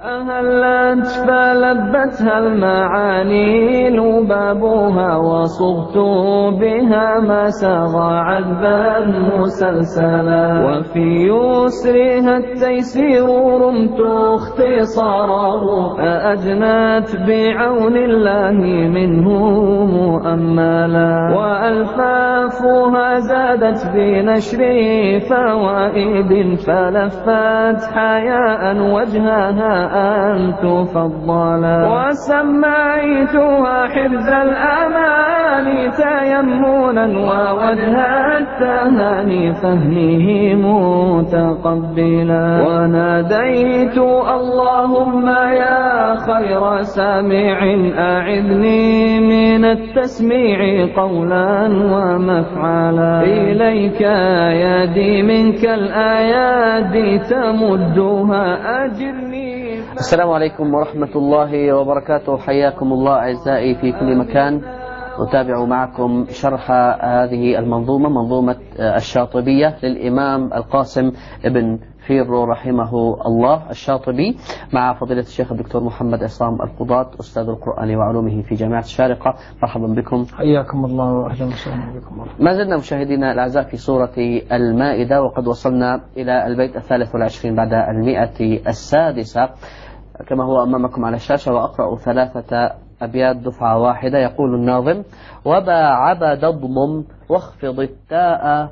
أهلت فلبتها المعاني لبابها وصبت بها ما سغى عذبا مسلسلا وفي يسرها التيسير رمت اختصاره أأجنت بعون الله منه مؤملا وألفافها زادت بنشر فوائد فلفت حياء وجهها أن تفضلا وسميتها حفظ الأمان تيمنا ووجه التهاني فهمه متقبلا وناديت اللهم يا خير سامع أعذني من التسميع قولا ومفعلا إليك يدي منك الآيات تمدها أجرني. السلام عليكم ورحمة الله وبركاته. حياكم الله أعزائي في كل مكان. نتابع معكم شرح هذه المنظومة، منظومة الشاطبية للإمام القاسم ابن فيرو رحمه الله الشاطبي، مع فضيلة الشيخ الدكتور محمد عصام القضاة أستاذ القرآن وعلومه في جامعة الشارقة. مرحبا بكم. حياكم الله وأهلا وسهلا بكم. ما زلنا مشاهدينا الأعزاء في سورة المائدة، وقد وصلنا إلى البيت 23 بعد 106 كما هو أمامكم على الشاشة، وأقرأ 3 أبيات دفعة واحدة. يقول الناظم: وبا عبد اضمم واخفض التاء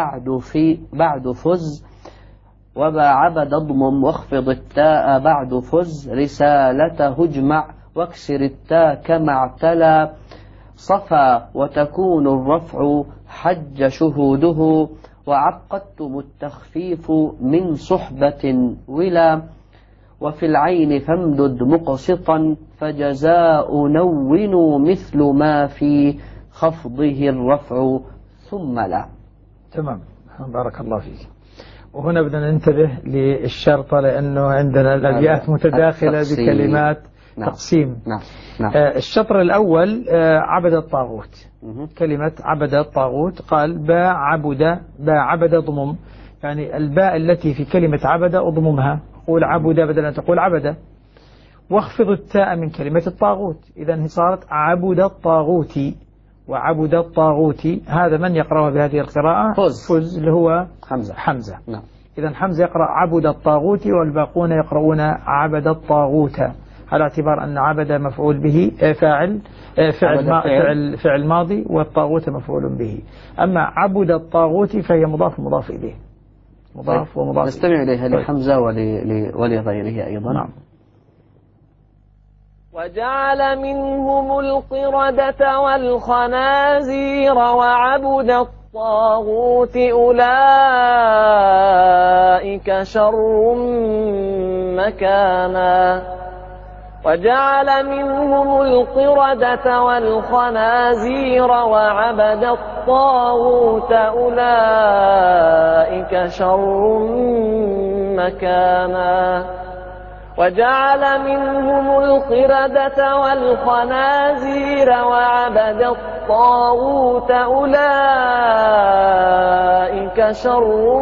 بعد فز، وبا عبد اضمم واخفض التاء بعد فز، رسالته اجمع واكسر التاء كما اعتلى، صفا وتكون الرفع حج شهوده، وعقدتم التخفيف من صحبة ولا، وفي العين فامدد مقسطا فجزاء نون مثل ما في خفضه الرفع ثم لا. تمام، بارك الله فيك. وهنا بدنا ننتبه للشرطة لأنه عندنا الأبيات متداخلة بكلمات تقسيم. نعم. الشطر الأول عبد الطاغوت. كلمة عبد الطاغوت قال با عبد ضمم، يعني الباء التي في كلمة عبد أضممها، قول عبد بدل أن تقول عبد، واخفض التاء من كلمة الطاغوت، إذا صارت عبد الطاغوت. وعبد الطاغوت هذا من يقرأ بهذه القراءة؟ فز اللي هو حمزة. نعم. إذا حمزة يقرأ عبد الطاغوت والباقون يقرؤون عبد الطاغوت، على اعتبار أن عبد مفعول به فعل ماضي، والطاغوت مفعول به. أما عبد الطاغوت فهي مضاف إليه، مضاف ومضاف. نستمع إليها لحمزة ولغيره أيضا. نعم. وجعل منهم القردة والخنازير وعبد الطاغوت أولئك شر مكانا. وجعل منهم القردة والخنازير وعبد الطاغوت أولئك شر مكانا. وجعل منهم القردة والخنازير وعبد الطاغوت أولئك شر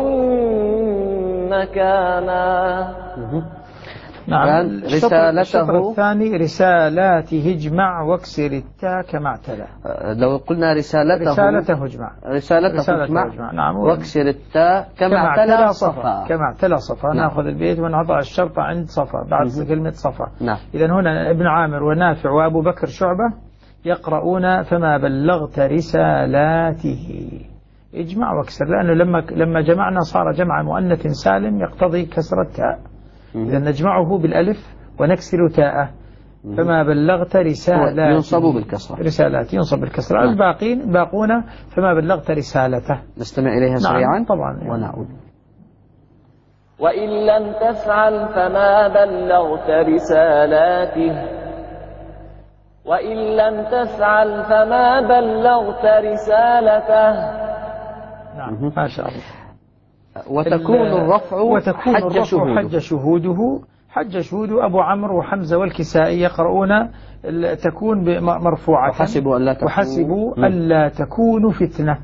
مكانا. نعم. الشطر الثاني رسالاته اجمع واكسر التاء كما اعتلى. لو قلنا رسالته اجمع نعم، واكسر التاء كما اعتلى صفا. كما اعتلى صفا. نعم. ناخذ البيت ونضع الشرطة عند صفا بعد كلمة صفا. نعم. إذا هنا ابن عامر ونافع وأبو بكر شعبة يقرؤون فما بلغت رسالاته اجمع واكسر، لأنه لما جمعنا صار جمع مؤنث سالم يقتضي كسر التاء. إذا نجمعه بالألف ونكسر تاءه، فما بلغت رسالات ينصب بالكسرة، رسالات ينصب بالكسرة. الباقون فما بلغت رسالته. نستمع إليها سريعا. نعم طبعا ونعود. وإن لم تفعل فما بلغت رسالاته، وإن لم تفعل فما بلغت رسالته. نعم ما شاء الله. وتكون الرفع حج شهوده. حج شهوده أبو عمرو وحمزة والكسائي يقرؤون تكون مرفوعة. وحسبوا ألا تكونوا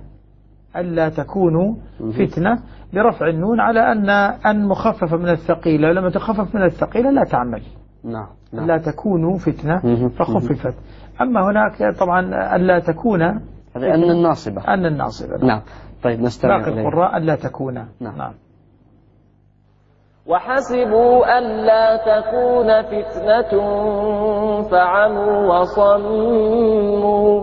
فتنة برفع النون على أن مخففة من الثقيلة، ولما تخفف من الثقيلة لا تعمل. نعم. لا تكونوا فتنة فخففت. أما هناك طبعا ألا تكون هذا أن الناصبة. أن الناصبة. نعم. طيب نستمع باقي القراء ألا تكون. نعم. وحسبوا ألا تكون فتنة فعموا وصموا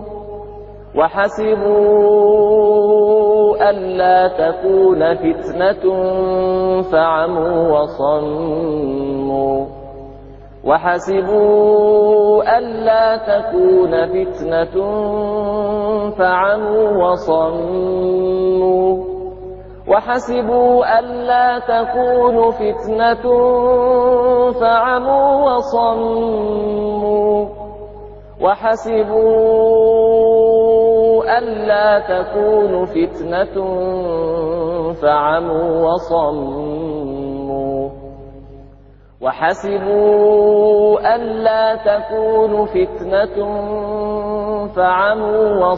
وحسبوا ألا تكون فتنة فعموا وصموا وحسبوا ألا تكون فتنة فعموا وصموا وحسبوا ألا تكون فتنة فعموا وصموا وحسبوا ألا تكون فتنة فعموا وصموا وحسبوا ألا تكون فتنة فعموا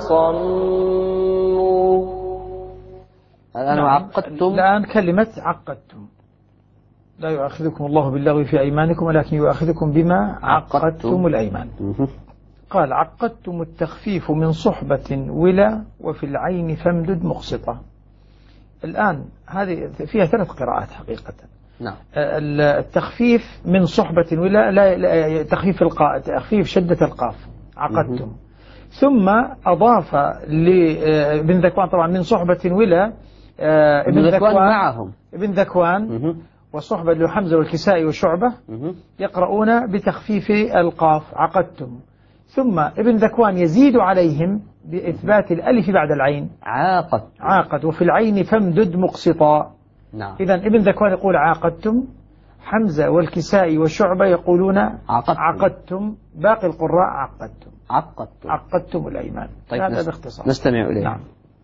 وصموا. الآن عقدتم. الآن كلمة عقدتم. لا يؤاخذكم الله باللغو في أيمانكم ولكن يؤاخذكم بما عقدتم الأيمان. قال عقدتم التخفيف من صحبة ولا وفي العين فامدد مقسطة. الآن هذه فيها 3 قراءات حقيقة. نعم. التخفيف من صحبة ولا لا تخفيف شدة القاف عقدتم. ثم أضاف لابن ذكوان طبعا من صحبة ولا ابن ذكوان معهم ابن ذكوان وصحبة لحمزة والكسائي وشعبة يقرؤون بتخفيف القاف عقدتم. ثم ابن ذكوان يزيد عليهم بإثبات الألف بعد العين عاقد وفي العين فامدد مقسطا. نعم. إذن ابن ذكوان يقول عاقدتم، حمزة والكسائي وشعبة يقولون عقدتم، باقي القراء عقدتم الأيمان. طيب هذا باختصار نستمع إليه. نعم.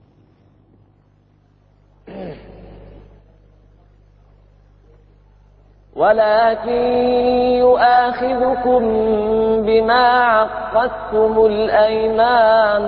ولكن يؤاخذكم بما عقدتم الأيمان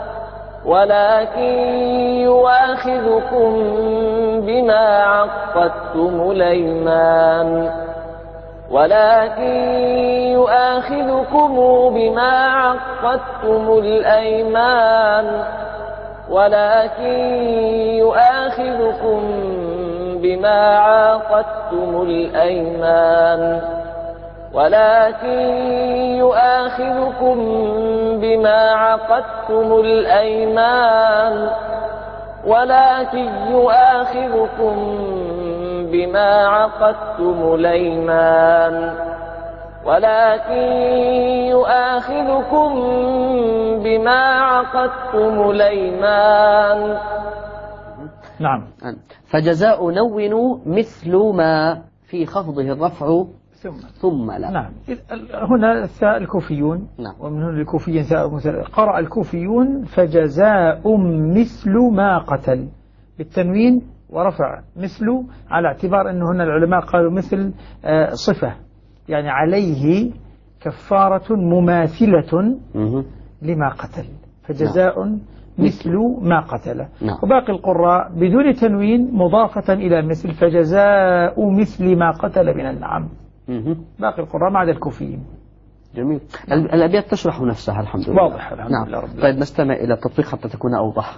نعم. فجزاء نون مثل ما في خفضه الرفع ثم لا. نعم. هنا الثاء الكوفيون. نعم. ومن هنا الكوفيين ثاء قرأ الكوفيون فجزاء مثل ما قتل بالتنوين ورفع مثل، على اعتبار أنه هنا العلماء قالوا مثل صفة، يعني عليه كفارة مماثلة لما قتل، فجزاء مثل ما قتل. وباقي القراء بدون تنوين مضافة إلى مثل، فجزاء مثل ما قتل من النعم. باقي القراء ما عدا الكوفيين. جميل. الأبيات تشرح نفسها الحمد لله. واضح الحمد لله رب العالمين. طيب نستمع إلى التطبيق حتى تكون أوضح.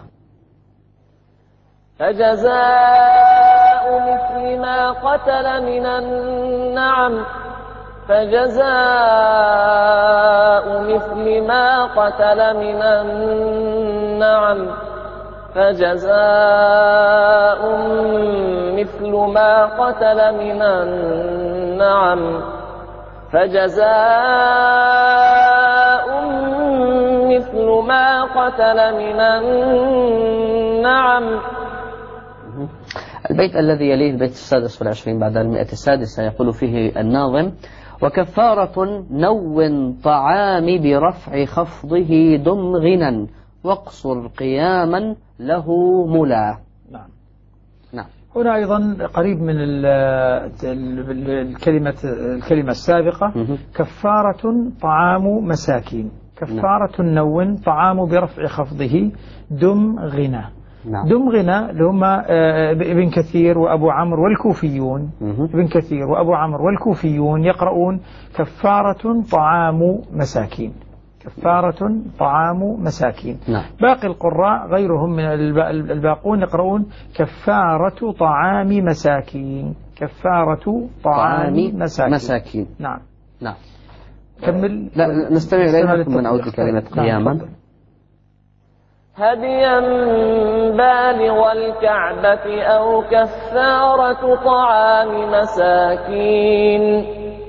فجزاء مثل ما قتل من النعم البيت الذي يليه البيت 26 بعد 106 يقول فيه الناظم: وكفارة نو طعام برفع خفضه دم غنى واقصر قياما له ملا. نعم. نعم. هنا أيضا قريب من الكلمة السابقة. كفارة طعام مساكين، كفارة نو طعام برفع خفضه دم غنى. نعم. دمغنا اللي هم ابن كثير وأبو عمرو والكوفيون. ابن كثير وأبو عمرو والكوفيون يقرؤون كفارة طعام مساكين، كفارة طعام مساكين. نعم. باقي القراء غيرهم من الباقون يقرؤون كفارة طعام مساكين، كفارة طعام مساكين. نعم. نعم. كمل. لا نستمع إليها ثم نعود لكلمة قياما. نعم. هديا بالغ الكعبة أو كفارة طعام مساكين،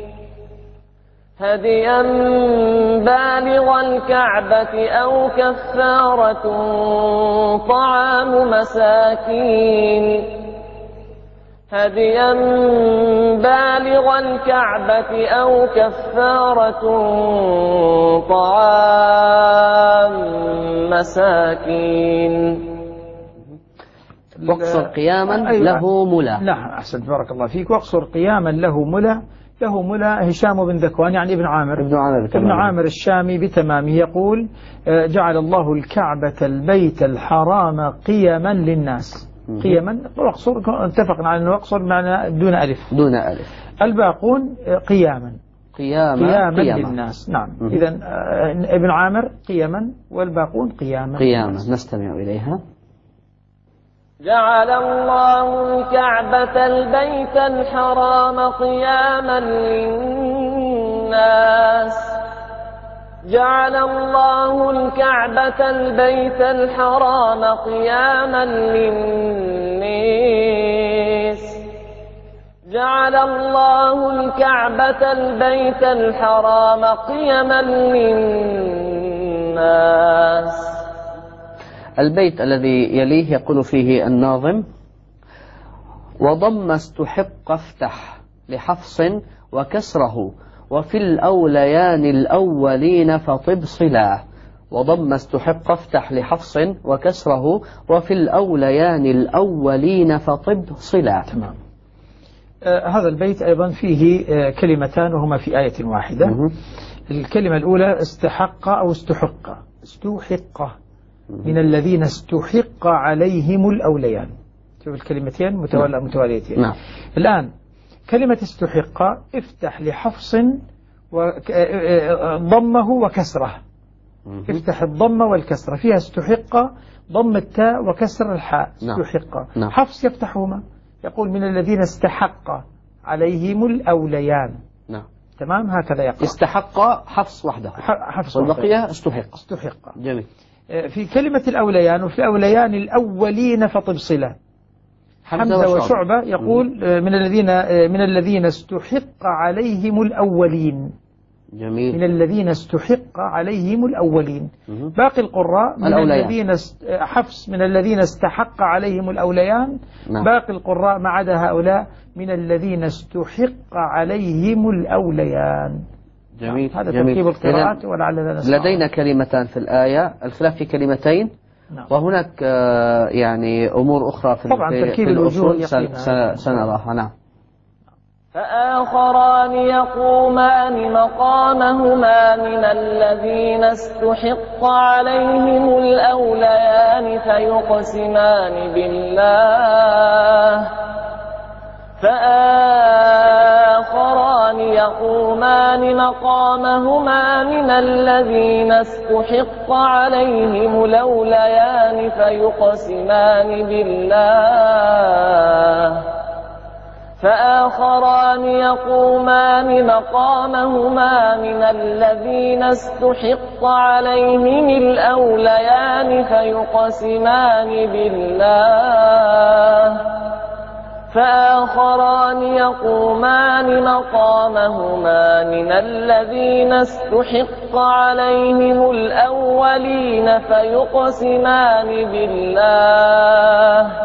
هديا بالغ الكعبة أو كفارة طعام مساكين، هديا بالغ الكعبة أو كفارة طعام مساكين. واقصر قياما له ملا. نعم أحسنت بارك الله فيك. واقصر قياما له ملا. له ملا هشام بن ذكوان يعني ابن عامر الشامي بتمامه يقول جعل الله الكعبة البيت الحرام قيما للناس. قيما واقصر اتفقنا على أنه واقصر معنى دون ألف. الباقون قياما للناس. نعم. إذا ابن عامر قيما والباقون قياما. نستمع إليها. جعل الله الكعبة البيت الحرام قياما للناس، جعل الله الكعبة البيت الحرام قياما للناس، جعل الله الكعبة البيت الحرام قياما للناس. البيت الذي يليه يقول فيه الناظم: وضم استحق افتح لحفص وكسره وفي الأوليان الأولين فطب صلا. وضم استحق افتح لحفص وكسره وفي الأوليان الأولين فطب صلا. تمام. هذا البيت أيضا فيه كلمتان وهما في آية واحدة. الكلمة الأولى استحق أو استحق من الذين استحق عليهم الأوليان. شوف الكلمتين متواليتين. نعم. الآن كلمة استحق افتح لحفص ضمه وكسره. افتح الضمة والكسرة فيها استحق ضم التاء وكسر الحاء. استحق. نعم. حفص يفتحهما يقول من الذين استحق عليهم الأوليان. نعم. تمام هكذا يقول. استحق حفص وحده والبقية استحق. جميل. في كلمة الأوليان وفي الأوليان الأولين فطب صلة. حمزة وشعبة يقول من الذين استحق عليهم الأولين. جميل. من الذين استحق عليهم الأولين. باقي القراء من الذين حفص من الذين استحق عليهم الأوليان. نعم. باقي القراء ما عدا هؤلاء من الذين استحق عليهم الأوليان. جميل. هذا ترتيب القراءات ولعلنا نسمع. لدينا كلمتان في الآية، الخلاف في كلمتين. نعم. وهناك يعني أمور أخرى في طبعا تركيب الأصول سنراها. نعم. فآخران يقومان مقامهما من الذين استحق عليهم الأوليان فيقسمان بالله فآخران يقومان مقامهما من الذين استحق عليهم الأوليان فيقسمان بالله فآخران يقومان مقامهما من الذين استحق عليهم الأوليان فيقسمان بالله فآخران يقومان مقامهما من الذين استحق عليهم الأولين فيقسمان بالله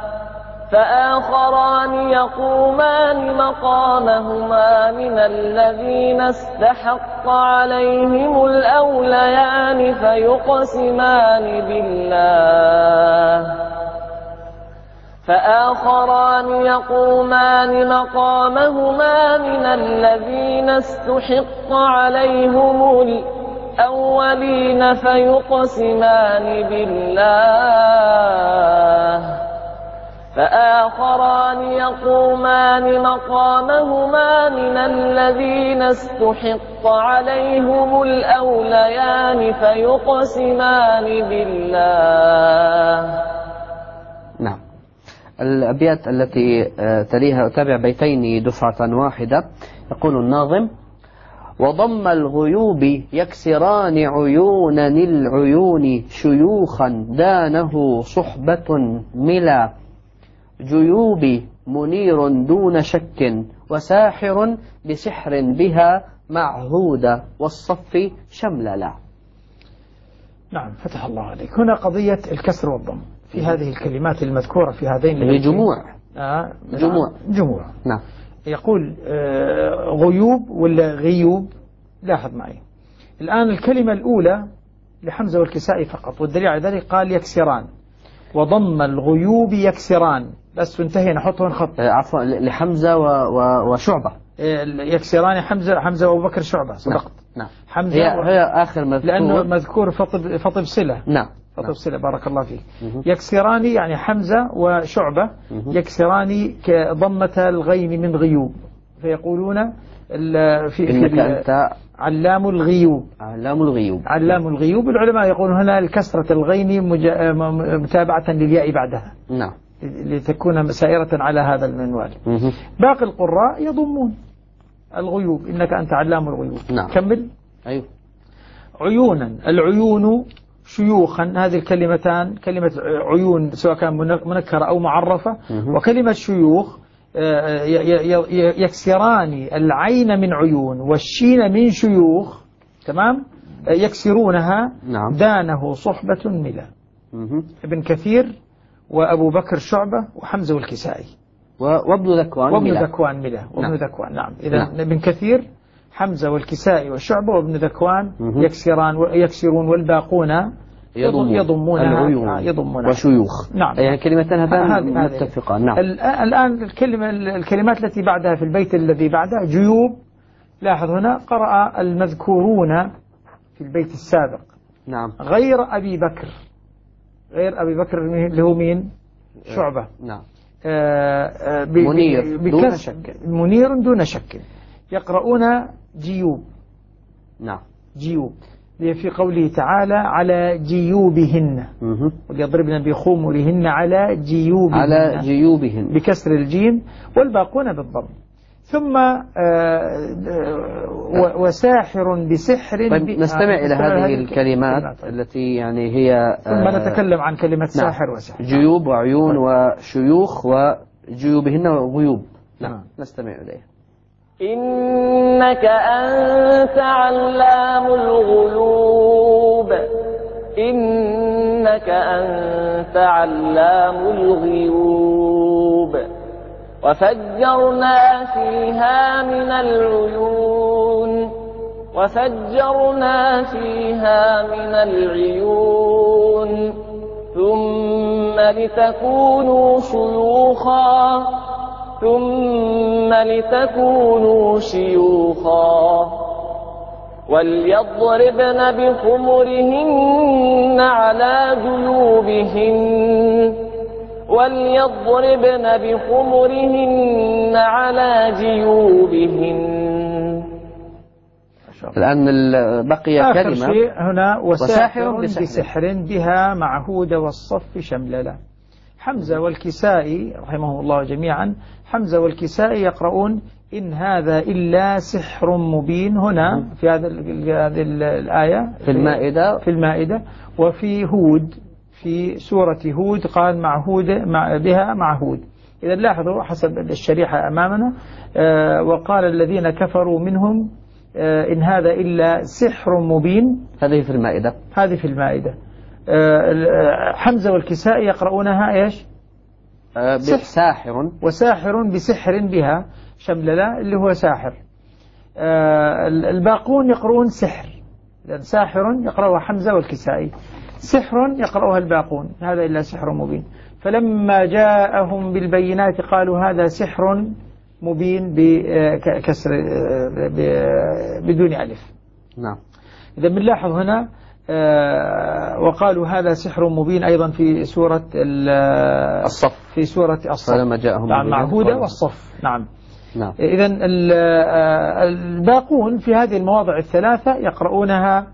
فآخران يقومان مقامهما من الذين استحق عليهم الأوليان فيقسمان بالله فآخران يقومان مقامهما من الذين استحق عليهم الأولين فيقسمان بالله فآخران يقومان مقامهما من الذين استحق عليهم الأوليان فيقسمان بالله. نعم. الأبيات التي تليها أتابع بيتين دفعة واحدة. يقول الناظم: وضم الغيوب يكسران عيونا العيون شيوخا دانه صحبة ملا جيوب منير دون شك وساحر بسحر بها معهود والصف شمللا. نعم، فتح الله عليك. هنا قضية الكسر والضم في هذه الكلمات المذكورة في هذين جموع. جموع. نعم. يقول غيوب ولا غيوب؟ لاحظ معي الآن الكلمة الأولى لحمزة والكسائي فقط، والدليل على ذلك قال يكسران، وضم الغيوب يكسران، بس انتهي نحطه خط. عفوا، لحمزة وشعبة. يكسران حمزة وأبو بكر شعبة. صدقت. نعم. حمزة هي آخر مذكور، لأنه مذكور فطب صلة. نعم. فطب صلة، بارك الله فيك. يكسران يعني حمزة وشعبة يكسران كضمة الغين من غيوب، فيقولون إنك أنت علام الغيوب. علام الغيوب. العلماء يقولون هنا الكسرة الغين متابعة للياء بعدها. نعم. لتكون سائرة على هذا المنوال. باقي القراء يضمون الغيوب، إنك أنت علام الغيوب. نعم. كمل. أيوه. عيونا، العيون شيوخا، هذه الكلمتان، كلمة عيون سواء كان منكرة أو معرفة، وكلمة شيوخ يكسران العين من عيون والشين من شيوخ، تمام، يكسرونها. نعم. دانه صحبة ملا. ابن كثير وأبو بكر شعبة وحمزة والكسائي وابن ذكوان ملا. وابن ذكوان. نعم. إذا ابن كثير حمزة والكسائي وشعبة وابن ذكوان يكسرون والباقون يضمون وشيوخ. نعم. يعني كلمتان هذان متفقان. نعم. الآن الكلمات التي بعدها في البيت الذي بعدها جيوب. لاحظ هنا قرأ المذكورون في البيت السابق. نعم. غير أبي بكر اللي هو مين؟ شعبة. نعم. منير دون شك يقرؤون جيوب. نعم. جيوب في قوله تعالى على جيوبهن وليضربن بخمرهن على جيوبهن بكسر الجيم والباقون بالضم. ثم وساحر بسحر. طيب نستمع إلى هذه الكلمات التي يعني هي ثم نتكلم عن كلمة ساحر وسحر. جيوب وعيون وشيوخ وجيوبهن وغيوب. نعم. نستمع إليه. إنك أنت علام الغيوب. إنك أنت علام الغيوب. وفجرنا فيها من العيون ثم لتكونوا شيوخا وليضربن بخمرهن على جيوبهن. الآن بقي آخر كلمة شيء هنا وساحر بسحر بها معهود والصف شمللا. حمزة والكسائي رحمهم الله جميعا، حمزة والكسائي يقرؤون إن هذا إلا سحر مبين. هنا في هذه الآية في المائدة وفي هود، في سورة هود قال بها معهود. إذا لاحظوا حسب الشريحة أمامنا وقال الذين كفروا منهم إن هذا إلا سحر مبين. هذه في المائدة. حمزة والكسائي يقرؤونها إيش؟ ساحر وساحر بسحر بها شمللا اللي هو ساحر. الباقون يقرؤون سحر، لأن ساحر يقرأها حمزة والكسائي، سحر يقرأها الباقون، هذا إلا سحر مبين. فلما جاءهم بالبينات قالوا هذا سحر مبين بكسر بدون ألف. نعم. إذا بنلاحظ هنا وقالوا هذا سحر مبين أيضا في سورة الصف، في سورة الصف فلما جاءهم مع هودة والصف. نعم. نعم. إذا الباقون في هذه المواضع الثلاثة يقرؤونها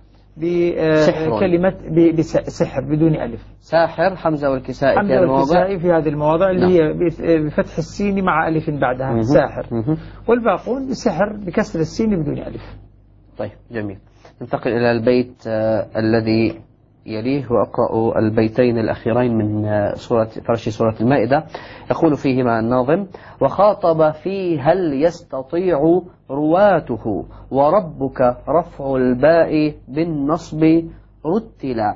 بكلمة بسحر بدون ألف. ساحر حمزة والكسائي حمزة والكسائي في هذه المواضع اللي هي بفتح السين مع ألف بعدها ساحر، والباقون بسحر بكسر السين بدون ألف. طيب جميل. ننتقل إلى البيت الذي يليه، وأقرأ البيتين الأخيرين من فرش سورة المائدة. يقول فيهما الناظم: وخاطب في هل يستطيع رواته، وربك رفع الباء بالنصب رتلا،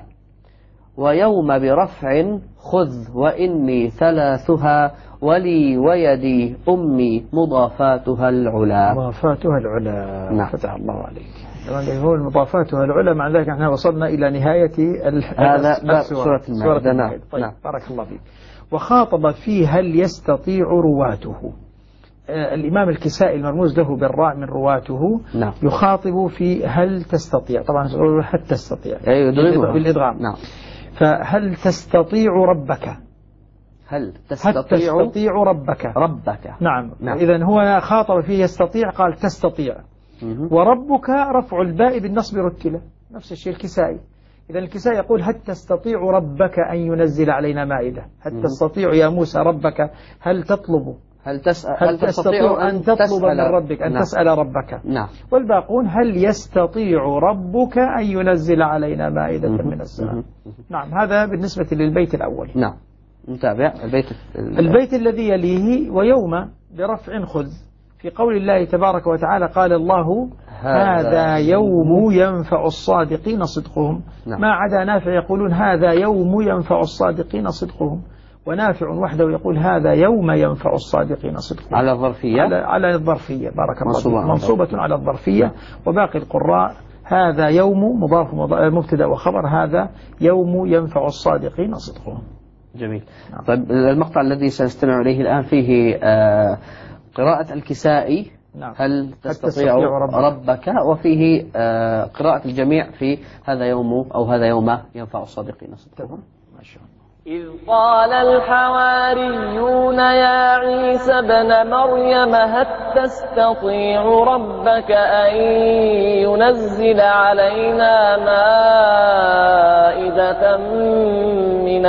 ويوم برفع خذ وإني ثلاثها، ولي ويدي أمي مضافاتها العلا. مضافاتها العلا. نعم. فتح الله عليك. هو مضافاتها العلا، مع ذلك احنا وصلنا إلى نهاية هذا سورة المائدة. نعم. طيب. بارك الله فيك. وخاطب في هل يستطيع رواته. الإمام الكسائي المرموز له بالراء من رواته. نعم. يخاطب في هل تستطيع، طبعا هل تستطيع بالإدغام. نعم. فهل تستطيع ربك، هل تستطيع ربك. نعم. إذن هو خاطب فيه يستطيع، قال تستطيع. وربك رفع الباء بالنصب رتلة، نفس الشيء الكسائي. إذا الكسائي يقول هل تستطيع ربك أن ينزل علينا مائدة، هل تستطيع يا موسى ربك، هل تطلب، هل تستطيع أن تطلب من ربك، أن تسأل ربك. نعم. والباقون هل يستطيع ربك أن ينزل علينا مائدة من السماء. نعم. هذا بالنسبة للبيت الأول. نعم. نتابع البيت الذي يليه: ويوم برفع خذ. في قول الله تبارك وتعالى قال الله هذا يوم ينفع الصادقين صدقهم. نعم. ما عدا نافع يقولون هذا يوم ينفع الصادقين صدقهم، ونافع وحده يقول هذا يوم ينفع الصادقين صدقهم. على الظرفية، على الظرفية. بارك الله فيك. منصوبة على الظرفية. وباقي القراء هذا يوم مضاف مبتدا وخبر، هذا يوم ينفع الصادقين صدقهم. جميل. طيب المقطع الذي سنستمع إليه الآن فيه قراءة الكسائي. نعم. هل تستطيع ربك، وفيه قراءة الجميع في هذا يوم أو هذا يوم ينفع الصادقين صدقهم. ما شاء الله. إذ قال الحواريون يا عيسى ابن مريم هل تستطيع ربك أن ينزل علينا مائدة من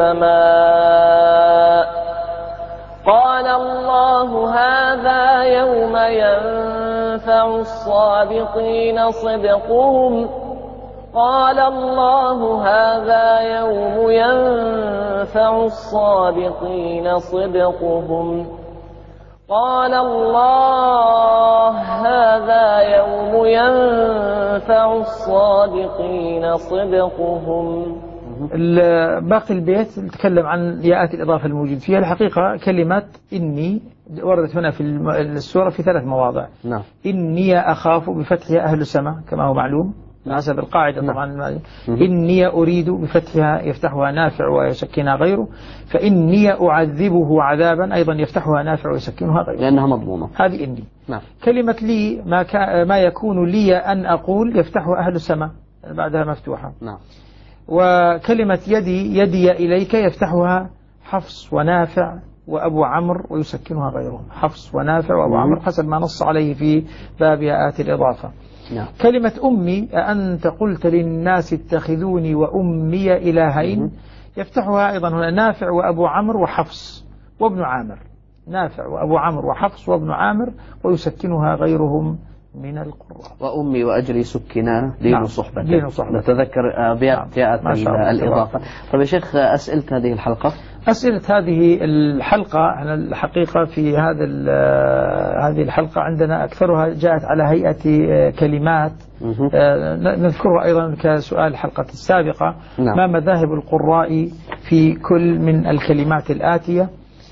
السماء؟ قال الله هذا يوم ينفع الصادقين صدقهم. قال الله هذا يوم ينفع الصادقين صدقهم. قال الله هذا يوم ينفع الصادقين صدقهم. باقي البيت نتكلم عن ياءات الإضافة الموجود فيها. الحقيقة كلمة إني وردت هنا في السورة في 3 مواضع. نعم. إني أخاف بفتحها أهل السماء كما هو معلوم حسب القاعدة. طبعا إني أريد بفتحها يفتحها نافع ويسكنها غيره، فإني أعذبه عذابا أيضا يفتحها نافع ويسكنها غيره لأنها مضمومة. هذه إني. نعم. كلمة لي ما يكون لي أن أقول يفتحها أهل السماء بعدها مفتوحة. نعم. وكلمة يدي إليك يفتحها حفص ونافع وأبو عمرو ويسكنها غيرهم، حفص ونافع وأبو عمرو حسب ما نص عليه في باب آيات الإضافة. نعم. كلمة أمي أأنت قلت للناس اتخذوني وأمي إلهين يفتحها أيضا هنا نافع وأبو عمرو وحفص وابن عامر، نافع وأبو عمرو وحفص وابن عامر ويسكنها غيرهم من القراء. وأمي وأجري سكنا دين صحبة. دين صحبة. نتذكر أبيات الإضافة. طيب يا شيخ، أسئلة هذه الحلقة. أسئلة هذه الحلقة الحقيقة في هذه الحلقة عندنا أكثرها جاءت على هيئة كلمات نذكرها أيضا كسؤال الحلقة السابقة. نعم. ما مذاهب القراء في كل من الكلمات الآتية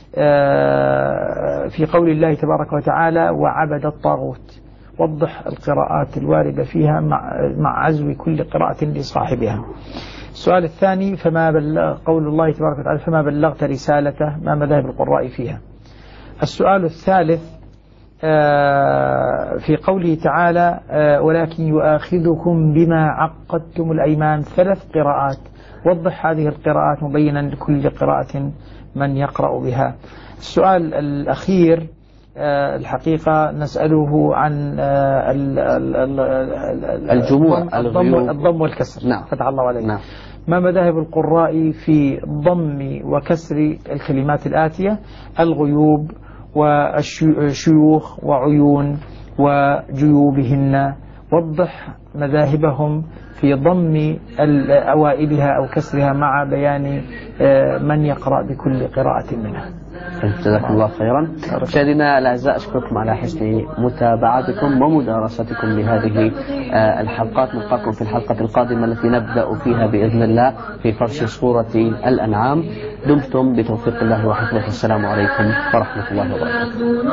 في قول الله تبارك وتعالى وعبد الطاغوت؟ وضح القراءات الواردة فيها مع عزو كل قراءة لصاحبها. السؤال الثاني فما بلغ قول الله تبارك وتعالى فما بلغت رسالته، ما مذاهب القراء فيها؟ السؤال الثالث في قوله تعالى ولكن يؤاخذكم بما عقدتم الأيمان 3 قراءات. وضح هذه القراءات مبينا لكل قراءة من يقرأ بها. السؤال الأخير الحقيقة نسأله عن الجموع الضم والكسر. نعم. فتح الله عليك. نعم. ما مذاهب القراء في ضم وكسر الكلمات الآتية: الغيوب والشيوخ وعيون وجيوبهن. وضح مذاهبهم في ضم أوائلها أو كسرها مع بيان من يقرأ بكل قراءة منها. جزاكم الله خيرا. مشاهدينا الأعزاء، أشكركم على حسن متابعتكم ومدارستكم لهذه الحلقات. نلقاكم في الحلقة القادمة التي نبدأ فيها بإذن الله في فرش سورة الأنعام. دمتم بتوفيق الله وحفظه. السلام عليكم ورحمة الله وبركاته.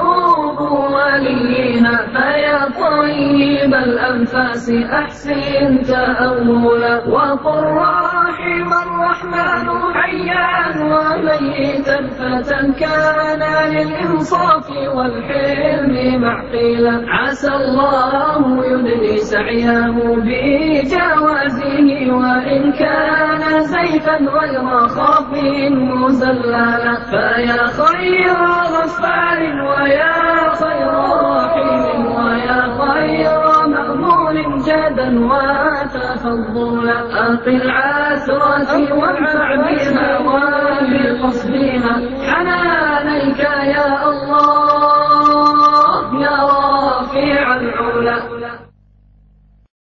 فيا طيب الأنفاس أحسن تأولا وقل رحم الرحمن حيا وميتا فتى كان للإنصاف والحلم معقلا عسى الله يدني سعيه بجوازه وإن كان زيفا غير خاف مزللا فيا خير غفار ويا خير رحيم ويا خير مأمول جادا وتفضلا أقل عثرتي وانفع بها وبقصدها حنانيك يا الله